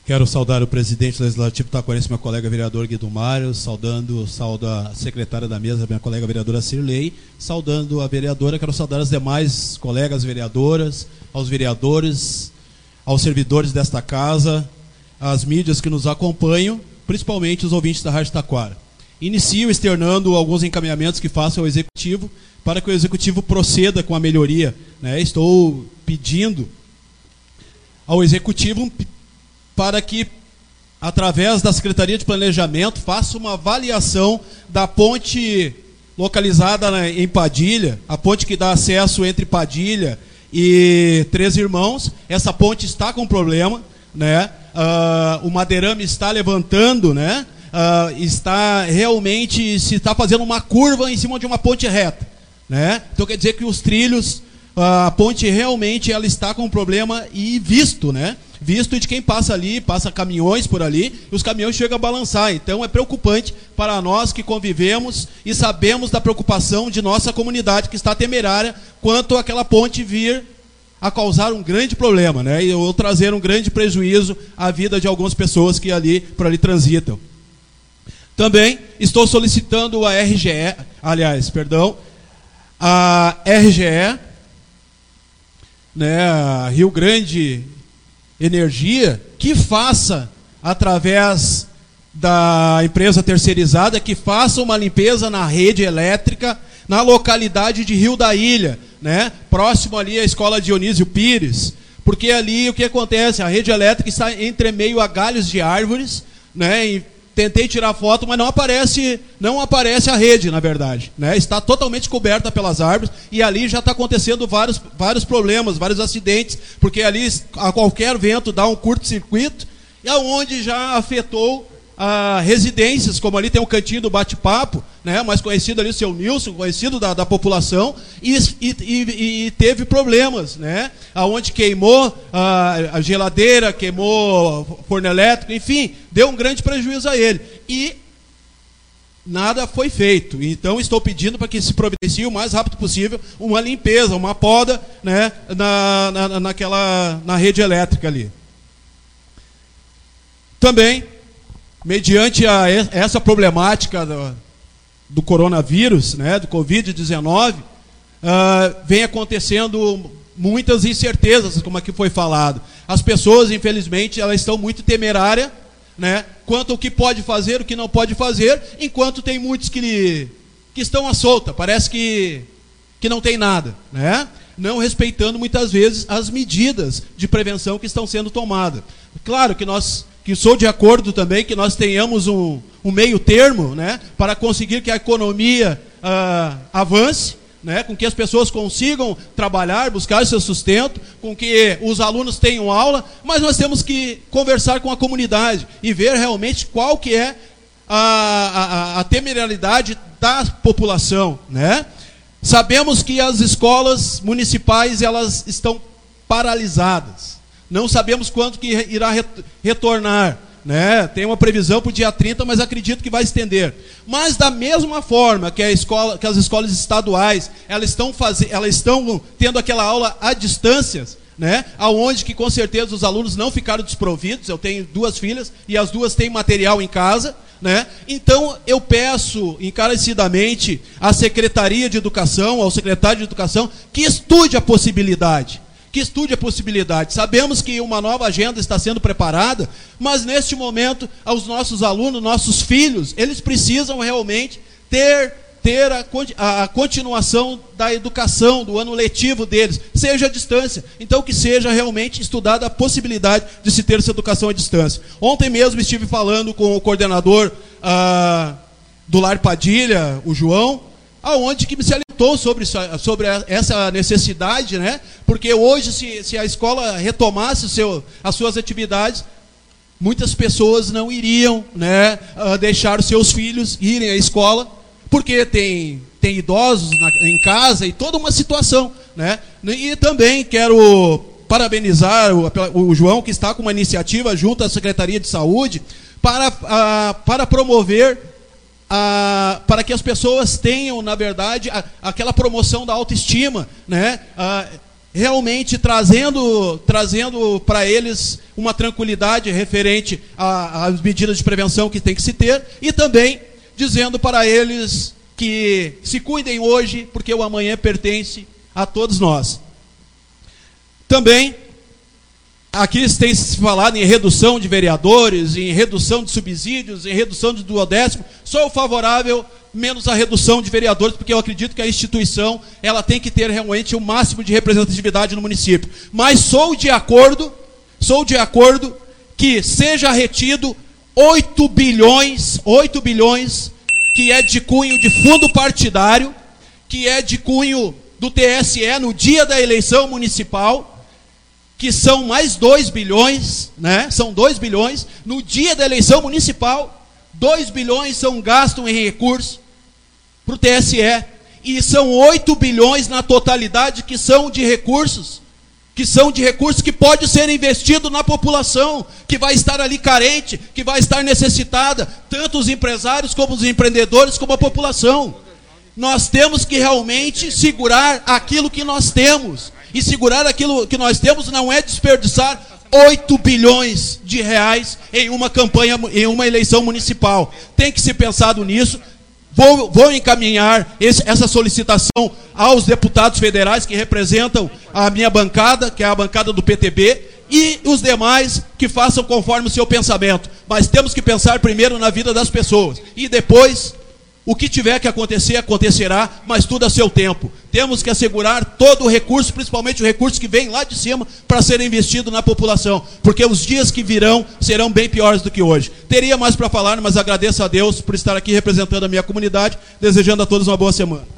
Quero saudar o presidente legislativo taquarense, meu colega vereador Guido Mário, saudando a secretária da mesa, minha colega vereadora Cirlei, saudando a vereadora, quero saudar as demais colegas vereadoras, aos vereadores, aos servidores desta casa, às mídias que nos acompanham, principalmente os ouvintes da Rádio Taquara. Inicio externando alguns encaminhamentos que faço ao Executivo, para que o Executivo proceda com a melhoria, né? Estou pedindo ao Executivo para que, através da Secretaria de Planejamento, faça uma avaliação da ponte localizada em Padilha, a ponte que dá acesso entre Padilha e Três Irmãos. Essa ponte está com problema, né? O madeirame está levantando, né? Está realmente, se está fazendo uma curva em cima de uma ponte reta, né? Então quer dizer que os trilhos, a ponte realmente ela está com problema e visto, né? Visto de quem passa ali, passa caminhões por ali, e os caminhões chegam a balançar. Então é preocupante para nós que convivemos e sabemos da preocupação de nossa comunidade, que está temerária quanto àquela ponte vir a causar um grande problema, né? Ou trazer um grande prejuízo à vida de algumas pessoas que por ali transitam. Também estou solicitando a RGE, né, a Rio Grande Energia, que faça, através da empresa terceirizada, que faça uma limpeza na rede elétrica na localidade de Rio da Ilha, né, próximo ali à Escola Dionísio Pires, porque ali o que acontece? A rede elétrica está entre meio a galhos de árvores, né, e tentei tirar foto, mas não aparece a rede, na verdade, né? Está totalmente coberta pelas árvores e ali já está acontecendo vários problemas, vários acidentes, porque ali a qualquer vento dá um curto-circuito, e aonde já afetou residências, como ali tem o cantinho do bate-papo, né? Mais conhecido ali, o seu Nilson, conhecido da população, e teve problemas, né? Aonde queimou a geladeira, queimou forno elétrico, enfim, deu um grande prejuízo a ele. E nada foi feito. Então estou pedindo para que se providencie o mais rápido possível uma limpeza, uma poda, né? na rede elétrica ali. Também, mediante essa problemática do coronavírus, né, do Covid-19, vem acontecendo muitas incertezas, como aqui foi falado. As pessoas, infelizmente, elas estão muito temerárias, né, quanto ao que pode fazer, o que não pode fazer, enquanto tem muitos que estão à solta, parece que não tem nada, né, não respeitando muitas vezes as medidas de prevenção que estão sendo tomadas. Claro que sou de acordo também que nós tenhamos um meio termo, né, para conseguir que a economia avance, né, com que as pessoas consigam trabalhar, buscar seu sustento, com que os alunos tenham aula, mas nós temos que conversar com a comunidade e ver realmente qual que é a temerariedade da população, né? Sabemos que as escolas municipais elas estão paralisadas. Não sabemos quando que irá retornar, né? Tem uma previsão para o dia 30, mas acredito que vai estender. Mas da mesma forma que as escolas estaduais, elas estão tendo aquela aula à distância, né? Aonde que com certeza os alunos não ficaram desprovidos. Eu tenho 2 filhas e as 2 têm material em casa, né? Então eu peço encarecidamente à Secretaria de Educação, ao secretário de Educação, que estude a possibilidade. Sabemos que uma nova agenda está sendo preparada, mas neste momento, aos nossos alunos, nossos filhos, eles precisam realmente ter a continuação da educação, do ano letivo deles, seja à distância. Então que seja realmente estudada a possibilidade de se ter essa educação à distância. Ontem mesmo estive falando com o coordenador do Lar Padilha, o João, aonde que me se alertou sobre essa necessidade, né? Porque hoje, se a escola retomasse as suas atividades, muitas pessoas não iriam, né, deixar os seus filhos irem à escola, porque tem idosos em casa e toda uma situação, né? E também quero parabenizar o João, que está com uma iniciativa junto à Secretaria de Saúde para promover para que as pessoas tenham, na verdade, aquela promoção da autoestima, né? realmente trazendo para eles uma tranquilidade referente às medidas de prevenção que tem que se ter, e também dizendo para eles que se cuidem hoje, porque o amanhã pertence a todos nós. Também, aqui tem se falado em redução de vereadores, em redução de subsídios, em redução de duodécimo. Sou favorável menos a redução de vereadores, porque eu acredito que a instituição ela tem que ter realmente o máximo de representatividade no município. Mas sou de acordo que seja retido 8 bilhões, que é de cunho de fundo partidário, que é de cunho do TSE no dia da eleição municipal, que são mais 2 bilhões, né? São 2 bilhões no dia da eleição municipal. 2 bilhões são gastos em recursos para o TSE, e são 8 bilhões na totalidade que são de recursos que pode ser investido na população, que vai estar ali carente, que vai estar necessitada, tanto os empresários como os empreendedores, como a população. Nós temos que realmente segurar aquilo que nós temos, e segurar aquilo que nós temos não é desperdiçar 8 bilhões de reais em uma campanha, em uma eleição municipal. Tem que ser pensado nisso. Vou encaminhar essa solicitação aos deputados federais que representam a minha bancada, que é a bancada do PTB, e os demais que façam conforme o seu pensamento. Mas temos que pensar primeiro na vida das pessoas, e depois o que tiver que acontecer, acontecerá, mas tudo a seu tempo. Temos que assegurar todo o recurso, principalmente o recurso que vem lá de cima, para ser investido na população, porque os dias que virão serão bem piores do que hoje. Teria mais para falar, mas agradeço a Deus por estar aqui representando a minha comunidade, desejando a todos uma boa semana.